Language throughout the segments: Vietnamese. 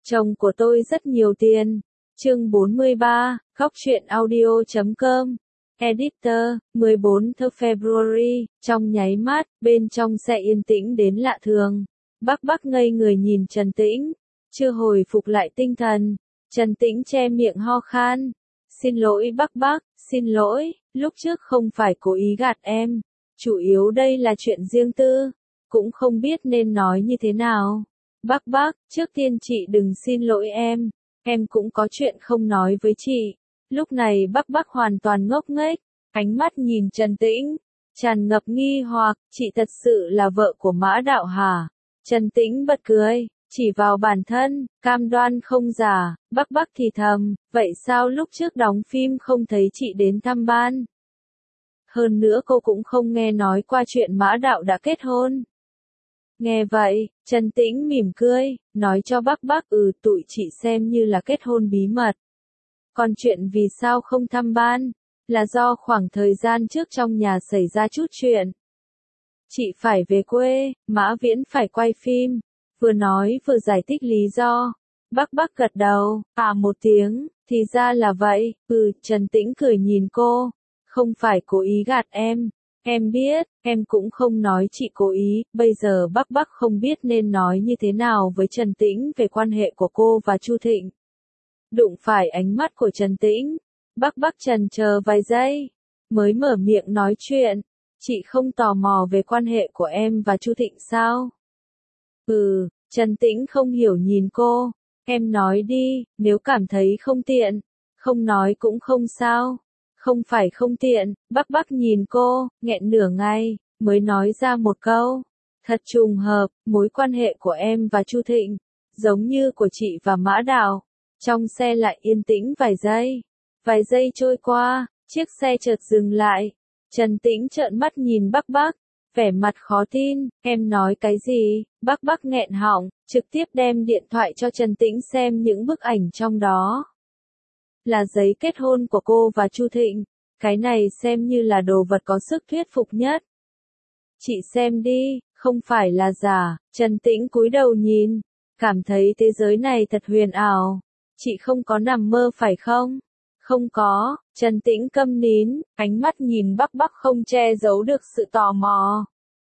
Chồng của tôi rất nhiều tiền. Chương 43, Góc truyện audio.com. Editor, 14 February, trong nháy mắt, bên trong xe yên tĩnh đến lạ thường. Bác ngây người nhìn Trần Tĩnh, chưa hồi phục lại tinh thần. Trần Tĩnh che miệng ho khan. Xin lỗi bác, xin lỗi, lúc trước không phải cố ý gạt em. Chủ yếu đây là chuyện riêng tư, cũng không biết nên nói như thế nào. Bác, trước tiên chị đừng xin lỗi em cũng có chuyện không nói với chị. Lúc này bác hoàn toàn ngốc nghếch, ánh mắt nhìn Trần Tĩnh, tràn ngập nghi hoặc, chị thật sự là vợ của Mã Đạo hả? Trần Tĩnh bật cười, chỉ vào bản thân, cam đoan không giả. Bác thì thầm, vậy sao lúc trước đóng phim không thấy chị đến thăm ban? Hơn nữa cô cũng không nghe nói qua chuyện Mã Đạo đã kết hôn. Nghe vậy, Trần Tĩnh mỉm cười, nói cho bác tụi chị xem như là kết hôn bí mật. Còn chuyện vì sao không thăm ban, là do khoảng thời gian trước trong nhà xảy ra chút chuyện. Chị phải về quê, Mã Viễn phải quay phim, vừa nói vừa giải thích lý do. Bác gật đầu, một tiếng, thì ra là vậy, Trần Tĩnh cười nhìn cô, không phải cố ý gạt em. Em biết, em cũng không nói chị cố ý, bây giờ bác không biết nên nói như thế nào với Trần Tĩnh về quan hệ của cô và Chu Thịnh. Đụng phải ánh mắt của Trần Tĩnh, bác chần chờ vài giây, mới mở miệng nói chuyện, chị không tò mò về quan hệ của em và Chu Thịnh sao? Trần Tĩnh không hiểu nhìn cô, em nói đi, nếu cảm thấy không tiện, không nói cũng không sao. Không phải không tiện, bác nhìn cô, nghẹn nửa ngày, mới nói ra một câu. Thật trùng hợp, mối quan hệ của em và Chu Thịnh, giống như của chị và Mã Đạo. Trong xe lại yên tĩnh vài giây. Vài giây trôi qua, chiếc xe chợt dừng lại. Trần Tĩnh trợn mắt nhìn bác, vẻ mặt khó tin, em nói cái gì? Bác nghẹn họng, trực tiếp đem điện thoại cho Trần Tĩnh xem những bức ảnh trong đó. Là giấy kết hôn của cô và Chu Thịnh, cái này xem như là đồ vật có sức thuyết phục nhất. Chị xem đi, không phải là giả. Trần Tĩnh cúi đầu nhìn, cảm thấy thế giới này thật huyền ảo. Chị không có nằm mơ phải không? Không có. Trần Tĩnh câm nín, ánh mắt nhìn bác không che giấu được sự tò mò.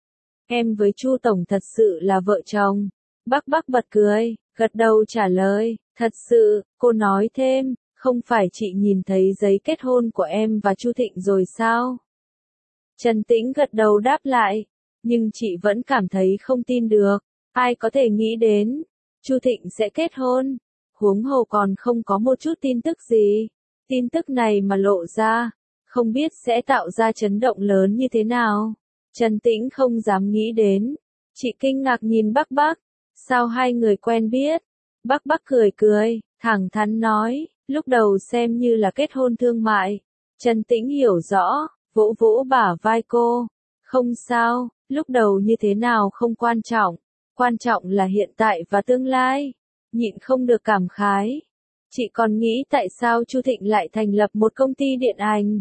Em với Chu Tổng thật sự là vợ chồng. Bác bật cười, gật đầu trả lời, thật sự. Cô nói thêm, không phải chị nhìn thấy giấy kết hôn của em và Chu Thịnh rồi sao? Trần Tĩnh gật đầu đáp lại, nhưng chị vẫn cảm thấy không tin được. Ai có thể nghĩ đến Chu Thịnh sẽ kết hôn? Huống hồ còn không có một chút tin tức gì. Tin tức này mà lộ ra, không biết sẽ tạo ra chấn động lớn như thế nào. Trần Tĩnh không dám nghĩ đến. Chị kinh ngạc nhìn bác, sao hai người quen biết? Bác cười, thẳng thắn nói. Lúc đầu xem như là kết hôn thương mại. Trần Tĩnh hiểu rõ, vỗ bả vai cô. Không sao, lúc đầu như thế nào không quan trọng là hiện tại và tương lai. Nhịn không được cảm khái. Chị còn nghĩ tại sao Chu Thịnh lại thành lập một công ty điện ảnh.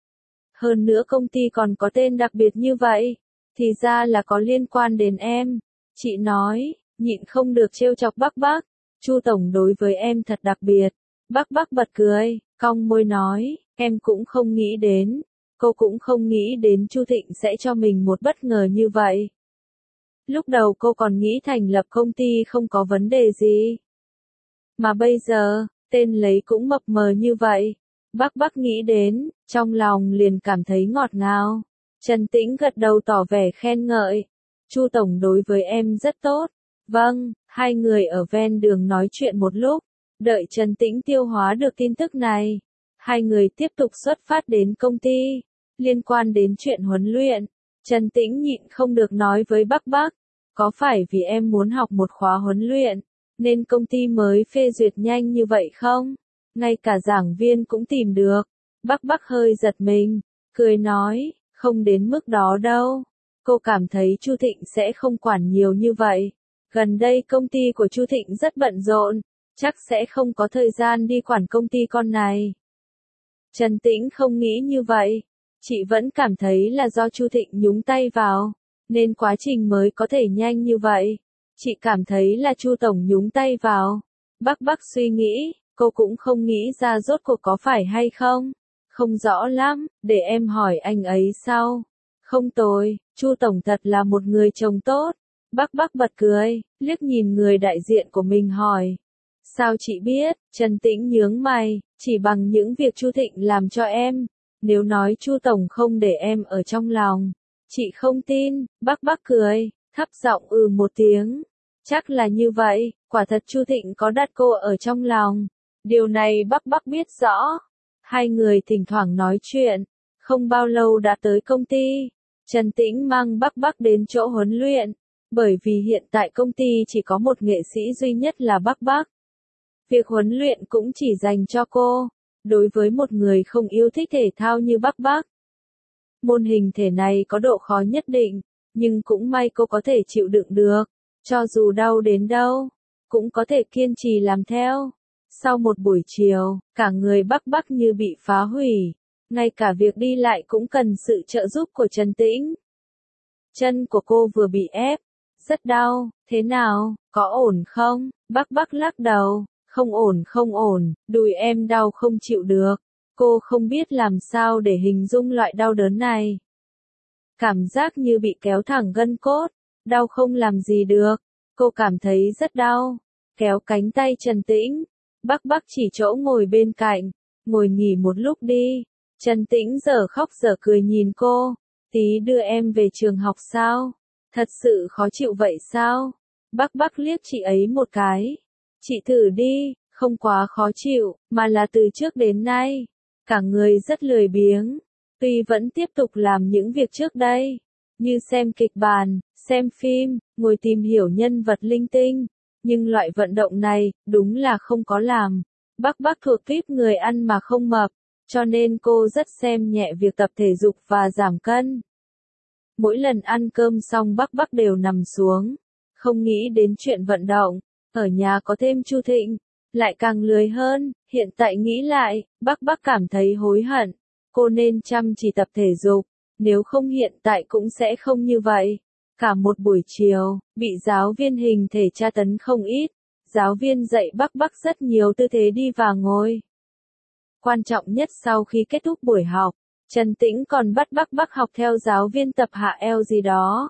Hơn nữa công ty còn có tên đặc biệt như vậy, thì ra là có liên quan đến em. Chị nói, nhịn không được trêu chọc bác. Chu Tổng đối với em thật đặc biệt. Bác bật cười, cong môi nói, em cũng không nghĩ đến, cô cũng không nghĩ đến Chu Thịnh sẽ cho mình một bất ngờ như vậy. Lúc đầu cô còn nghĩ thành lập công ty không có vấn đề gì. Mà bây giờ, tên lấy cũng mập mờ như vậy. Bác nghĩ đến, trong lòng liền cảm thấy ngọt ngào. Trần Tĩnh gật đầu tỏ vẻ khen ngợi. Chu Tổng đối với em rất tốt. Vâng, hai người ở ven đường nói chuyện một lúc. Đợi Trần Tĩnh tiêu hóa được tin tức này, hai người tiếp tục xuất phát đến công ty. Liên quan đến chuyện huấn luyện, Trần Tĩnh nhịn không được nói với bác, có phải vì em muốn học một khóa huấn luyện, nên công ty mới phê duyệt nhanh như vậy không? Ngay cả giảng viên cũng tìm được. Bác hơi giật mình, cười nói, không đến mức đó đâu. Cô cảm thấy Chu Thịnh sẽ không quản nhiều như vậy. Gần đây công ty của Chu Thịnh rất bận rộn. Chắc sẽ không có thời gian đi quản công ty con này. Trần Tĩnh không nghĩ như vậy. Chị vẫn cảm thấy là do Chu Thịnh nhúng tay vào, nên quá trình mới có thể nhanh như vậy. Chị cảm thấy là Chu Tổng nhúng tay vào, Bác suy nghĩ, cô cũng không nghĩ ra rốt cuộc có phải hay không. Không rõ lắm, để em hỏi anh ấy sau. Không tồi, Chu tổng thật là một người chồng tốt. Bác bật cười, liếc nhìn người đại diện của mình hỏi. Sao chị biết? Trần Tĩnh nhướng mày, chỉ bằng những việc Chu Thịnh làm cho em. Nếu nói Chu tổng không để em ở trong lòng, chị không tin. Bác cười, thấp giọng một tiếng. Chắc là như vậy, quả thật Chu Thịnh có đặt cô ở trong lòng. Điều này bác biết rõ. Hai người thỉnh thoảng nói chuyện, không bao lâu đã tới công ty. Trần Tĩnh mang bác đến chỗ huấn luyện, bởi vì hiện tại công ty chỉ có một nghệ sĩ duy nhất là bác. Việc huấn luyện cũng chỉ dành cho cô. Đối với một người không yêu thích thể thao như bác. Môn hình thể này có độ khó nhất định, nhưng cũng may cô có thể chịu đựng được. Cho dù đau đến đâu, cũng có thể kiên trì làm theo. Sau một buổi chiều, cả người bác như bị phá hủy. Ngay cả việc đi lại cũng cần sự trợ giúp của Trần Tĩnh. Chân của cô vừa bị ép, rất đau. Thế nào, có ổn không? Bác lắc đầu. Không ổn, đùi em đau không chịu được. Cô không biết làm sao để hình dung loại đau đớn này. Cảm giác như bị kéo thẳng gân cốt, đau không làm gì được. Cô cảm thấy rất đau. Kéo cánh tay Trần Tĩnh. Bác chỉ chỗ ngồi bên cạnh. Ngồi nghỉ một lúc đi. Trần Tĩnh giờ khóc giờ cười nhìn cô. Tí đưa em về trường học sao? Thật sự khó chịu vậy sao? Bác liếc chị ấy một cái. Chị thử đi, không quá khó chịu, mà là từ trước đến nay. Cả người rất lười biếng. Tuy vẫn tiếp tục làm những việc trước đây, như xem kịch bản, xem phim, ngồi tìm hiểu nhân vật linh tinh. Nhưng loại vận động này, đúng là không có làm. Bác thuộc tuýp người ăn mà không mập, cho nên cô rất xem nhẹ việc tập thể dục và giảm cân. Mỗi lần ăn cơm xong bác đều nằm xuống, không nghĩ đến chuyện vận động. Ở nhà có thêm Chu Thịnh, lại càng lười hơn. Hiện tại nghĩ lại, bác cảm thấy hối hận. Cô nên chăm chỉ tập thể dục, nếu không hiện tại cũng sẽ không như vậy. Cả một buổi chiều, bị giáo viên hình thể tra tấn không ít. Giáo viên dạy bác rất nhiều tư thế đi và ngồi. Quan trọng nhất sau khi kết thúc buổi học, Trần Tĩnh còn bắt bác học theo giáo viên tập hạ eo gì đó.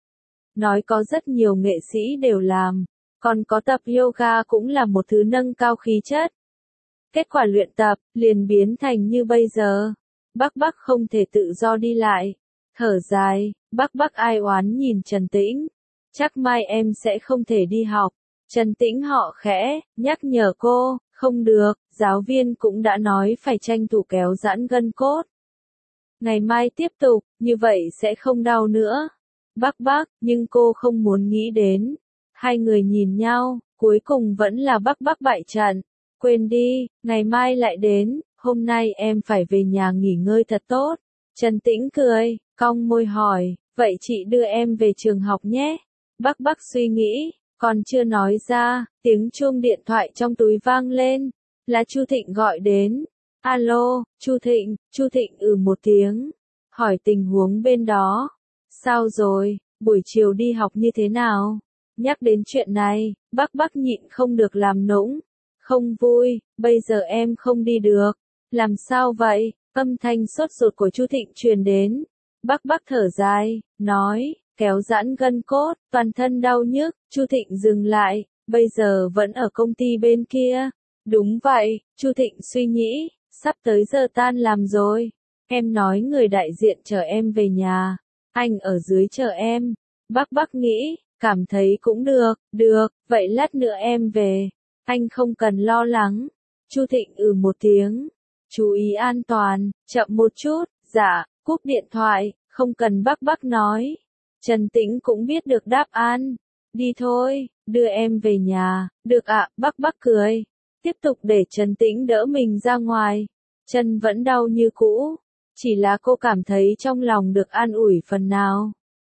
Nói có rất nhiều nghệ sĩ đều làm. Còn có tập yoga cũng là một thứ nâng cao khí chất. Kết quả luyện tập, liền biến thành như bây giờ. Bác không thể tự do đi lại. Thở dài, bác ai oán nhìn Trần Tĩnh. Chắc mai em sẽ không thể đi học. Trần Tĩnh họ khẽ, nhắc nhở cô, không được, giáo viên cũng đã nói phải tranh thủ kéo giãn gân cốt. Ngày mai tiếp tục, như vậy sẽ không đau nữa. Bác, nhưng cô không muốn nghĩ đến. Hai người nhìn nhau, cuối cùng vẫn là bác bại trận. Quên đi, ngày mai lại đến, hôm nay em phải về nhà nghỉ ngơi thật tốt. Trần Tĩnh cười, cong môi hỏi, vậy chị đưa em về trường học nhé. Bác suy nghĩ, còn chưa nói ra, tiếng chuông điện thoại trong túi vang lên, là Chu Thịnh gọi đến. Alo, Chu Thịnh một tiếng, hỏi tình huống bên đó. Sao rồi, buổi chiều đi học như thế nào? Nhắc đến chuyện này, bác nhịn không được làm nũng. Không vui, bây giờ em không đi được. Làm sao vậy? Âm thanh sốt ruột của Chu Thịnh truyền đến. Bác thở dài, nói, kéo giãn gân cốt, toàn thân đau nhức. Chu Thịnh dừng lại, bây giờ vẫn ở công ty bên kia. Đúng vậy, Chu Thịnh suy nghĩ, sắp tới giờ tan làm rồi. Em nói người đại diện chờ em về nhà, anh ở dưới chờ em. Bác nghĩ, cảm thấy cũng được, vậy lát nữa em về. Anh không cần lo lắng. Chu Thịnh một tiếng. Chú ý an toàn, chậm một chút, dạ, cúp điện thoại, không cần bác nói. Trần Tĩnh cũng biết được đáp án. Đi thôi, đưa em về nhà, được ạ, bác cười. Tiếp tục để Trần Tĩnh đỡ mình ra ngoài. Chân vẫn đau như cũ, chỉ là cô cảm thấy trong lòng được an ủi phần nào.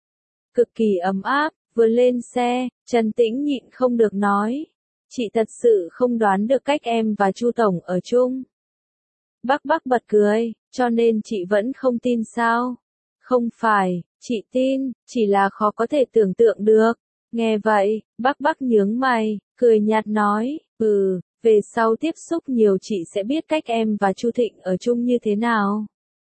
Cực kỳ ấm áp, vừa lên xe, Trần Tĩnh nhịn không được nói. Chị thật sự không đoán được cách em và Chu Tổng ở chung. Bác bật cười, cho nên chị vẫn không tin sao? Không phải, chị tin, chỉ là khó có thể tưởng tượng được. Nghe vậy, bác nhướng mày, cười nhạt nói, Về sau tiếp xúc nhiều chị sẽ biết cách em và Chu Thịnh ở chung như thế nào.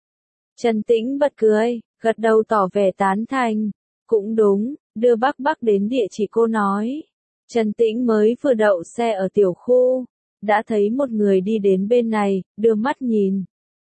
Trần Tĩnh bật cười, gật đầu tỏ vẻ tán thành. Cũng đúng, đưa Bắc Bắc đến địa chỉ cô nói. Trần Tĩnh mới vừa đậu xe ở tiểu khu, đã thấy một người đi đến bên này, đưa mắt nhìn.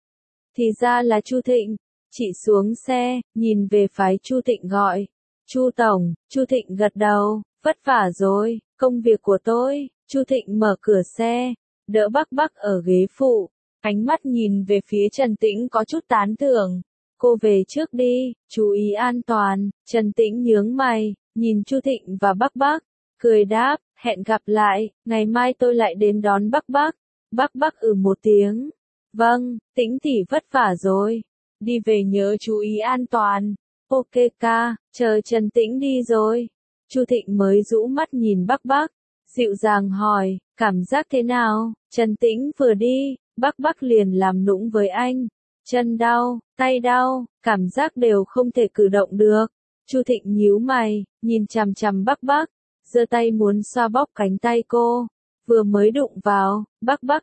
Thì ra là Chu Thịnh, chị xuống xe, nhìn về phái Chu Thịnh gọi. Chu Tổng, Chu Thịnh gật đầu, vất vả rồi, công việc của tôi. Chu Thịnh mở cửa xe, đỡ Bắc Bắc ở ghế phụ, ánh mắt nhìn về phía Trần Tĩnh có chút tán thưởng. Cô về trước đi, chú ý an toàn. Trần Tĩnh nhướng mày, nhìn Chu Thịnh và Bắc Bắc, cười đáp, hẹn gặp lại, ngày mai tôi lại đến đón Bắc Bắc. Bắc Bắc một tiếng. Vâng, Tĩnh tỷ vất vả rồi. Đi về nhớ chú ý an toàn. Ok ca, chờ Trần Tĩnh đi rồi. Chu Thịnh mới rũ mắt nhìn Bắc Bắc, dịu dàng hỏi, cảm giác thế nào? Trần Tĩnh vừa đi, Bắc Bắc liền làm nũng với anh. Chân đau, tay đau, cảm giác đều không thể cử động được. Chu Thịnh nhíu mày, nhìn chằm chằm Bắc Bắc, giơ tay muốn xoa bóp cánh tay cô. Vừa mới đụng vào, Bắc Bắc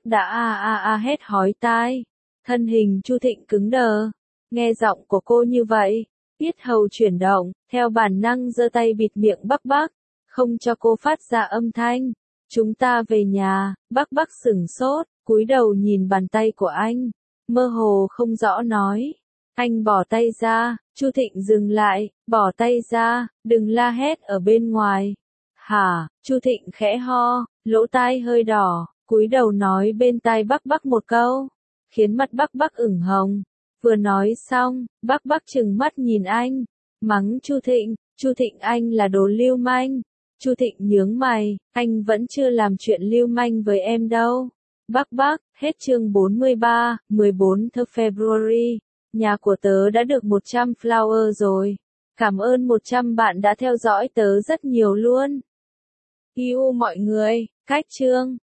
đã hét hói tai. Thân hình Chu Thịnh cứng đờ. Nghe giọng của cô như vậy, yết hầu chuyển động, theo bản năng giơ tay bịt miệng Bắc Bắc, không cho cô phát ra âm thanh. Chúng ta về nhà. Bắc Bắc sửng sốt, cúi đầu nhìn bàn tay của anh, mơ hồ không rõ nói. Anh bỏ tay ra. Chu Thịnh dừng lại, bỏ tay ra, đừng la hét ở bên ngoài. Hả? Chu Thịnh khẽ ho, lỗ tai hơi đỏ, cúi đầu nói bên tai Bắc Bắc một câu, khiến mặt Bắc Bắc ửng hồng. Vừa nói xong, Bắc Bắc trừng mắt nhìn anh, mắng Chu Thịnh, Chu Thịnh anh là đồ lưu manh. Chu Thịnh nhướng mày, anh vẫn chưa làm chuyện lưu manh với em đâu. Bắc Bắc, hết chương 43, 14 February. Nhà của tớ đã được 100 flower rồi. Cảm ơn 100 bạn đã theo dõi tớ rất nhiều luôn. Yêu mọi người, cách chương.